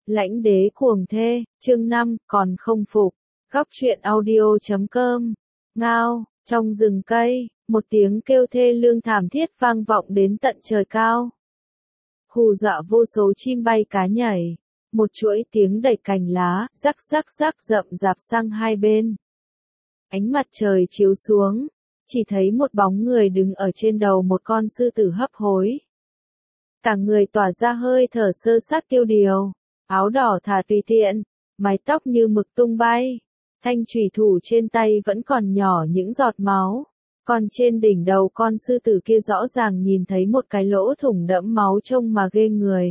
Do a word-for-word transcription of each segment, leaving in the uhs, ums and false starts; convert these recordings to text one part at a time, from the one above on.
Lãnh đế cuồng thê, chương năm, còn không phục. Góc truyện audio chấm com. Ngao, trong rừng cây, một tiếng kêu thê lương thảm thiết vang vọng đến tận trời cao. Hù dọa vô số chim bay cá nhảy. Một chuỗi tiếng đẩy cành lá, rắc rắc rắc rậm rạp sang hai bên. Ánh mặt trời chiếu xuống, chỉ thấy một bóng người đứng ở trên đầu một con sư tử hấp hối. Cả người tỏa ra hơi thở sơ sát tiêu điều, áo đỏ thả tùy tiện, mái tóc như mực tung bay, thanh chùy thủ trên tay vẫn còn nhỏ những giọt máu, còn trên đỉnh đầu con sư tử kia rõ ràng nhìn thấy một cái lỗ thủng đẫm máu trông mà ghê người.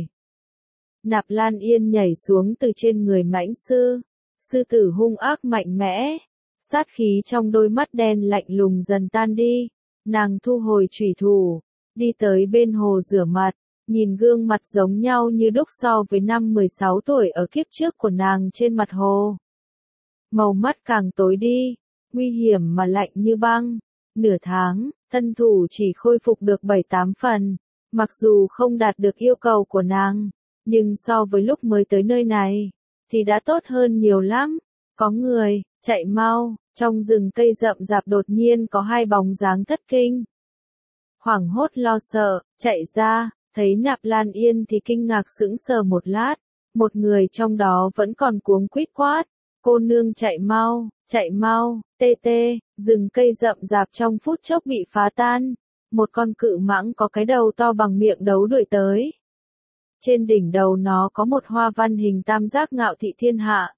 Nạp Lan Yên nhảy xuống từ trên người mãnh sư, sư tử hung ác mạnh mẽ, sát khí trong đôi mắt đen lạnh lùng dần tan đi, nàng thu hồi chùy thủ, đi tới bên hồ rửa mặt. Nhìn gương mặt giống nhau như đúc so với năm mười sáu tuổi ở kiếp trước của nàng trên mặt hồ. Màu mắt càng tối đi, nguy hiểm mà lạnh như băng. Nửa tháng, tân thủ chỉ khôi phục được bảy tám phần. Mặc dù không đạt được yêu cầu của nàng, nhưng so với lúc mới tới nơi này, thì đã tốt hơn nhiều lắm. Có người, chạy mau, trong rừng cây rậm rạp đột nhiên có hai bóng dáng thất kinh. Hoảng hốt lo sợ, chạy ra. Thấy Nạp Lan Yên thì kinh ngạc sững sờ một lát, một người trong đó vẫn còn cuống quýt quát, cô nương chạy mau, chạy mau, tê tê, rừng cây rậm rạp trong phút chốc bị phá tan, một con cự mãng có cái đầu to bằng miệng đấu đuổi tới. Trên đỉnh đầu nó có một hoa văn hình tam giác ngạo thị thiên hạ.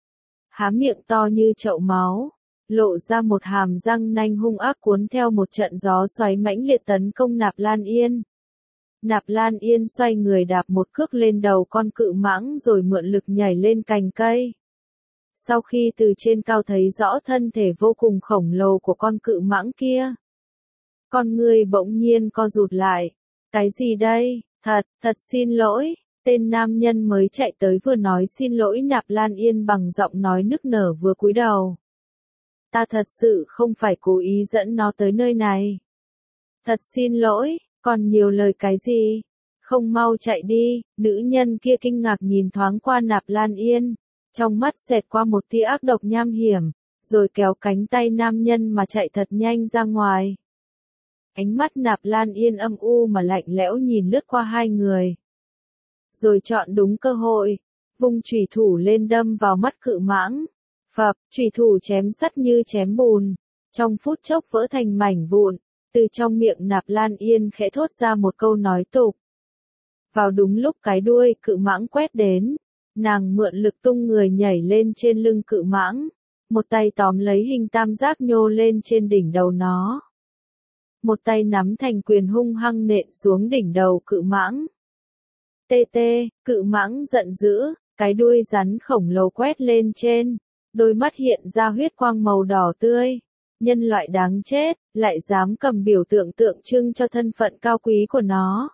Há miệng to như chậu máu, lộ ra một hàm răng nanh hung ác cuốn theo một trận gió xoáy mãnh liệt tấn công Nạp Lan Yên. Nạp Lan Yên xoay người đạp một cước lên đầu con cự mãng rồi mượn lực nhảy lên cành cây. Sau khi từ trên cao thấy rõ thân thể vô cùng khổng lồ của con cự mãng kia, con người bỗng nhiên co rụt lại. Cái gì đây? Thật, thật xin lỗi. Tên nam nhân mới chạy tới vừa nói xin lỗi Nạp Lan Yên bằng giọng nói nức nở vừa cúi đầu. Ta thật sự không phải cố ý dẫn nó tới nơi này. Thật xin lỗi. Còn nhiều lời cái gì? Không mau chạy đi. Nữ nhân kia kinh ngạc nhìn thoáng qua Nạp Lan Yên, trong mắt xẹt qua một tia ác độc nham hiểm, rồi kéo cánh tay nam nhân mà chạy thật nhanh ra ngoài. Ánh mắt Nạp Lan Yên âm u mà lạnh lẽo nhìn lướt qua hai người. Rồi chọn đúng cơ hội, vung chùy thủ lên đâm vào mắt cự mãng. Phập, chùy thủ chém sắt như chém bùn, trong phút chốc vỡ thành mảnh vụn. Từ trong miệng Nạp Lan Yên khẽ thốt ra một câu nói tục. Vào đúng lúc cái đuôi cự mãng quét đến, nàng mượn lực tung người nhảy lên trên lưng cự mãng, một tay tóm lấy hình tam giác nhô lên trên đỉnh đầu nó. Một tay nắm thành quyền hung hăng nện xuống đỉnh đầu cự mãng. Tê tê, cự mãng giận dữ, cái đuôi rắn khổng lồ quét lên trên, đôi mắt hiện ra huyết quang màu đỏ tươi. Nhân loại đáng chết, lại dám cầm biểu tượng tượng trưng cho thân phận cao quý của nó.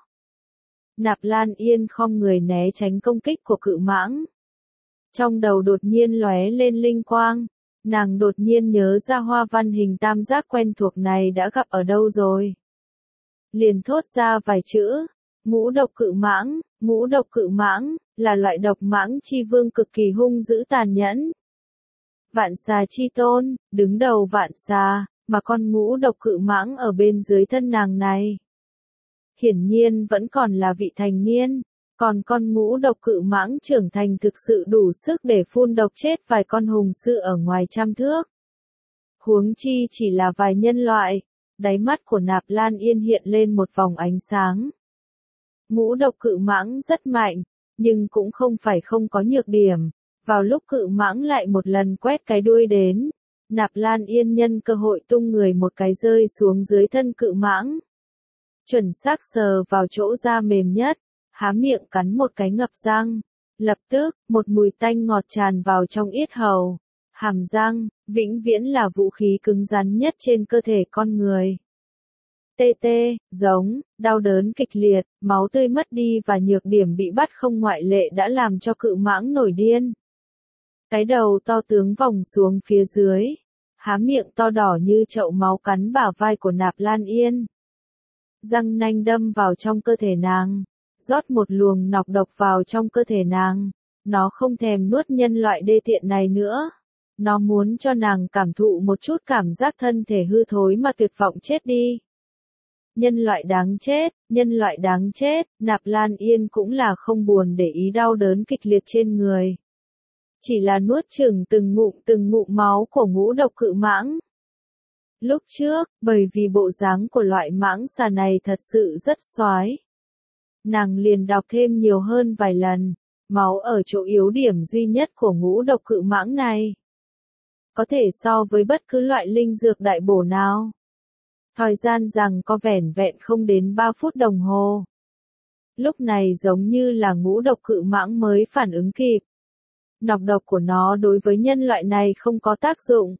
Nạp Lan Yên khom người né tránh công kích của cự mãng. Trong đầu đột nhiên lóe lên linh quang, nàng đột nhiên nhớ ra hoa văn hình tam giác quen thuộc này đã gặp ở đâu rồi. Liền thốt ra vài chữ, ngũ độc cự mãng. Ngũ độc cự mãng, là loại độc mãng chi vương cực kỳ hung dữ tàn nhẫn. Vạn xà chi tôn, đứng đầu vạn xà, mà con ngũ độc cự mãng ở bên dưới thân nàng này. Hiển nhiên vẫn còn là vị thành niên, còn con ngũ độc cự mãng trưởng thành thực sự đủ sức để phun độc chết vài con hùng sư ở ngoài trăm thước. Huống chi chỉ là vài nhân loại, đáy mắt của Nạp Lan Yên hiện lên một vòng ánh sáng. Ngũ độc cự mãng rất mạnh, nhưng cũng không phải không có nhược điểm. Vào lúc cự mãng lại một lần quét cái đuôi đến, Nạp Lan Yên nhân cơ hội tung người một cái rơi xuống dưới thân cự mãng. Chuẩn xác sờ vào chỗ da mềm nhất, há miệng cắn một cái ngập răng. Lập tức, một mùi tanh ngọt tràn vào trong yết hầu. Hàm răng, vĩnh viễn là vũ khí cứng rắn nhất trên cơ thể con người. Tê tê, giống, đau đớn kịch liệt, máu tươi mất đi và nhược điểm bị bắt không ngoại lệ đã làm cho cự mãng nổi điên. Cái đầu to tướng vòng xuống phía dưới, há miệng to đỏ như chậu máu cắn bả vai của Nạp Lan Yên. Răng nanh đâm vào trong cơ thể nàng, rót một luồng nọc độc vào trong cơ thể nàng. Nó không thèm nuốt nhân loại đê tiện này nữa. Nó muốn cho nàng cảm thụ một chút cảm giác thân thể hư thối mà tuyệt vọng chết đi. Nhân loại đáng chết, nhân loại đáng chết, Nạp Lan Yên cũng là không buồn để ý đau đớn kịch liệt trên người. Chỉ là nuốt chửng từng ngụm từng ngụm máu của ngũ độc cự mãng. Lúc trước, bởi vì bộ dáng của loại mãng xà này thật sự rất xoái. Nàng liền đọc thêm nhiều hơn vài lần, máu ở chỗ yếu điểm duy nhất của ngũ độc cự mãng này. Có thể so với bất cứ loại linh dược đại bổ nào. Thời gian rằng có vẻn vẹn không đến ba phút đồng hồ. Lúc này giống như là ngũ độc cự mãng mới phản ứng kịp. Nọc độc của nó đối với nhân loại này không có tác dụng.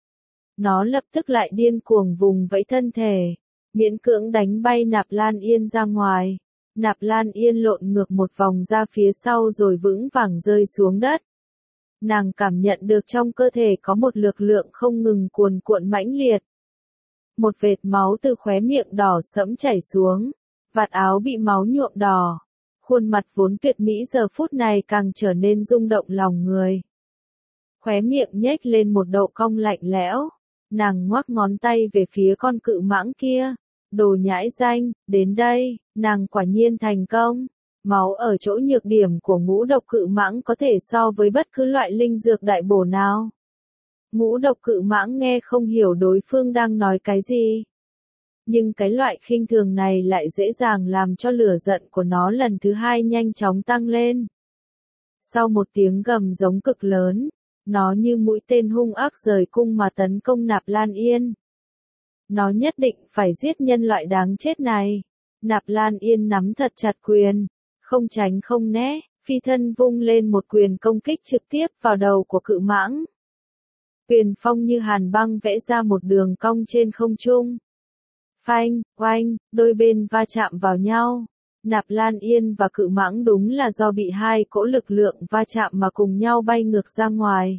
Nó lập tức lại điên cuồng vùng vẫy thân thể, miễn cưỡng đánh bay Nạp Lan Yên ra ngoài. Nạp Lan Yên lộn ngược một vòng ra phía sau rồi vững vàng rơi xuống đất. Nàng cảm nhận được trong cơ thể có một lực lượng không ngừng cuồn cuộn mãnh liệt. Một vệt máu từ khóe miệng đỏ sẫm chảy xuống, vạt áo bị máu nhuộm đỏ. Khuôn mặt vốn tuyệt mỹ giờ phút này càng trở nên rung động lòng người. Khóe miệng nhếch lên một độ cong lạnh lẽo, nàng ngoắc ngón tay về phía con cự mãng kia. Đồ nhãi danh, đến đây, nàng quả nhiên thành công. Máu ở chỗ nhược điểm của ngũ độc cự mãng có thể so với bất cứ loại linh dược đại bổ nào. Ngũ độc cự mãng nghe không hiểu đối phương đang nói cái gì. Nhưng cái loại khinh thường này lại dễ dàng làm cho lửa giận của nó lần thứ hai nhanh chóng tăng lên. Sau một tiếng gầm giống cực lớn, nó như mũi tên hung ác rời cung mà tấn công Nạp Lan Yên. Nó nhất định phải giết nhân loại đáng chết này. Nạp Lan Yên nắm thật chặt quyền, không tránh không né, phi thân vung lên một quyền công kích trực tiếp vào đầu của cự mãng. Quyền phong như hàn băng vẽ ra một đường cong trên không trung. Phanh, oanh, đôi bên va chạm vào nhau. Nạp Lan Yên và cự mãng đúng là do bị hai cỗ lực lượng va chạm mà cùng nhau bay ngược ra ngoài.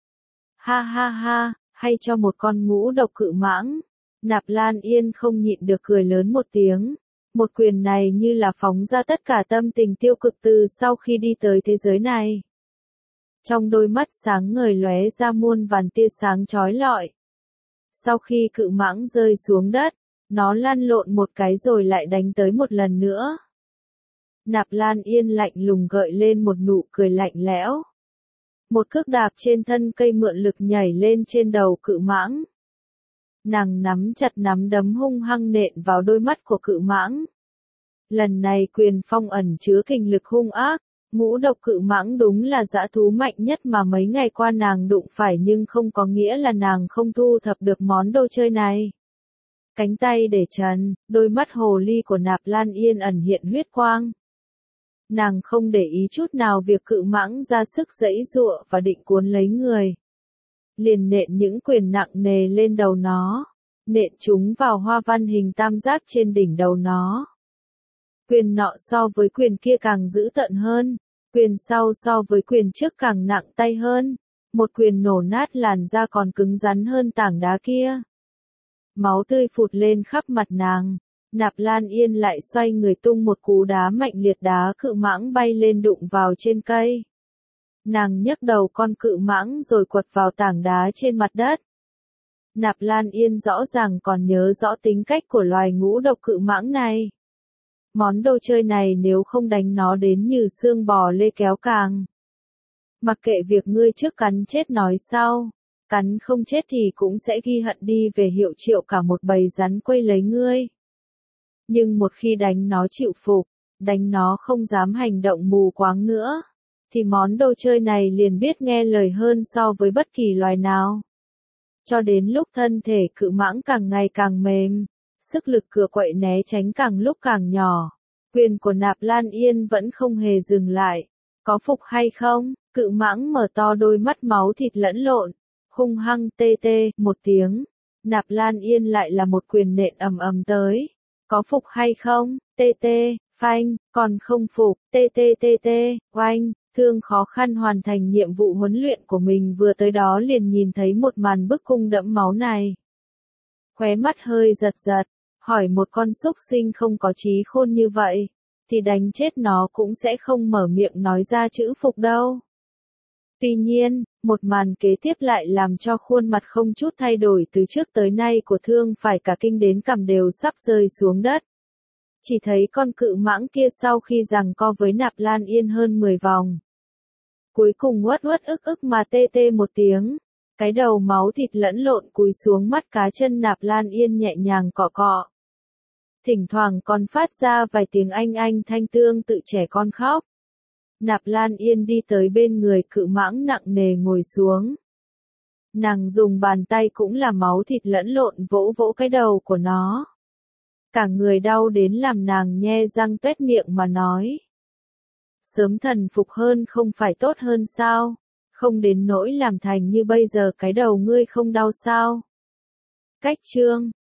Ha ha ha, hay cho một con ngũ độc cự mãng. Nạp Lan Yên không nhịn được cười lớn một tiếng. Một quyền này như là phóng ra tất cả tâm tình tiêu cực từ sau khi đi tới thế giới này. Trong đôi mắt sáng ngời lóe ra muôn vàn tia sáng chói lọi. Sau khi cự mãng rơi xuống đất, nó lăn lộn một cái rồi lại đánh tới một lần nữa. Nạp Lan Yên lạnh lùng gợi lên một nụ cười lạnh lẽo. Một cước đạp trên thân cây mượn lực nhảy lên trên đầu cự mãng. Nàng nắm chặt nắm đấm hung hăng nện vào đôi mắt của cự mãng. Lần này quyền phong ẩn chứa kình lực hung ác, ngũ độc cự mãng đúng là dã thú mạnh nhất mà mấy ngày qua nàng đụng phải, nhưng không có nghĩa là nàng không thu thập được món đồ chơi này. Cánh tay để trần, đôi mắt hồ ly của Nạp Lan Yên ẩn hiện huyết quang. Nàng không để ý chút nào việc cự mãng ra sức giãy giụa và định cuốn lấy người. Liền nện những quyền nặng nề lên đầu nó, nện chúng vào hoa văn hình tam giác trên đỉnh đầu nó. Quyền nọ so với quyền kia càng dữ tợn hơn, quyền sau so với quyền trước càng nặng tay hơn, một quyền nổ nát làn da còn cứng rắn hơn tảng đá kia. Máu tươi phụt lên khắp mặt nàng, Nạp Lan Yên lại xoay người tung một cú đá mạnh liệt đá cự mãng bay lên đụng vào trên cây. Nàng nhấc đầu con cự mãng rồi quật vào tảng đá trên mặt đất. Nạp Lan Yên rõ ràng còn nhớ rõ tính cách của loài ngũ độc cự mãng này. Món đồ chơi này nếu không đánh nó đến như xương bò lê kéo càng. Mặc kệ việc ngươi trước cắn chết nói sau, cắn không chết thì cũng sẽ ghi hận đi về hiệu triệu cả một bầy rắn quây lấy ngươi. Nhưng một khi đánh nó chịu phục, đánh nó không dám hành động mù quáng nữa, thì món đồ chơi này liền biết nghe lời hơn so với bất kỳ loài nào. Cho đến lúc thân thể cự mãng càng ngày càng mềm, sức lực cựa quậy né tránh càng lúc càng nhỏ, quyền của Nạp Lan Yên vẫn không hề dừng lại. Có phục hay không? Cự mãng mở to đôi mắt máu thịt lẫn lộn, hung hăng tê tê một tiếng. Nạp Lan Yên lại là một quyền nện ầm ầm tới. Có phục hay không? Tê tê, phanh, còn không phục, tê tê tê tê, oanh. Thương khó khăn hoàn thành nhiệm vụ huấn luyện của mình vừa tới đó liền nhìn thấy một màn bức cung đẫm máu này. Khóe mắt hơi giật giật, hỏi một con súc sinh không có trí khôn như vậy, thì đánh chết nó cũng sẽ không mở miệng nói ra chữ phục đâu. Tuy nhiên, một màn kế tiếp lại làm cho khuôn mặt không chút thay đổi từ trước tới nay của Thương phải cả kinh đến cằm đều sắp rơi xuống đất. Chỉ thấy con cự mãng kia sau khi giằng co với Nạp Lan Yên hơn mười vòng, cuối cùng uất uất ức ức mà tê tê một tiếng, cái đầu máu thịt lẫn lộn cúi xuống mắt cá chân Nạp Lan Yên nhẹ nhàng cọ cọ. Thỉnh thoảng còn phát ra vài tiếng anh anh thanh tương tự trẻ con khóc. Nạp Lan Yên đi tới bên người cự mãng nặng nề ngồi xuống. Nàng dùng bàn tay cũng là máu thịt lẫn lộn vỗ vỗ cái đầu của nó. Cả người đau đến làm nàng nhe răng tuét miệng mà nói. Sớm thần phục hơn không phải tốt hơn sao? Không đến nỗi làm thành như bây giờ cái đầu ngươi không đau sao? Cách chương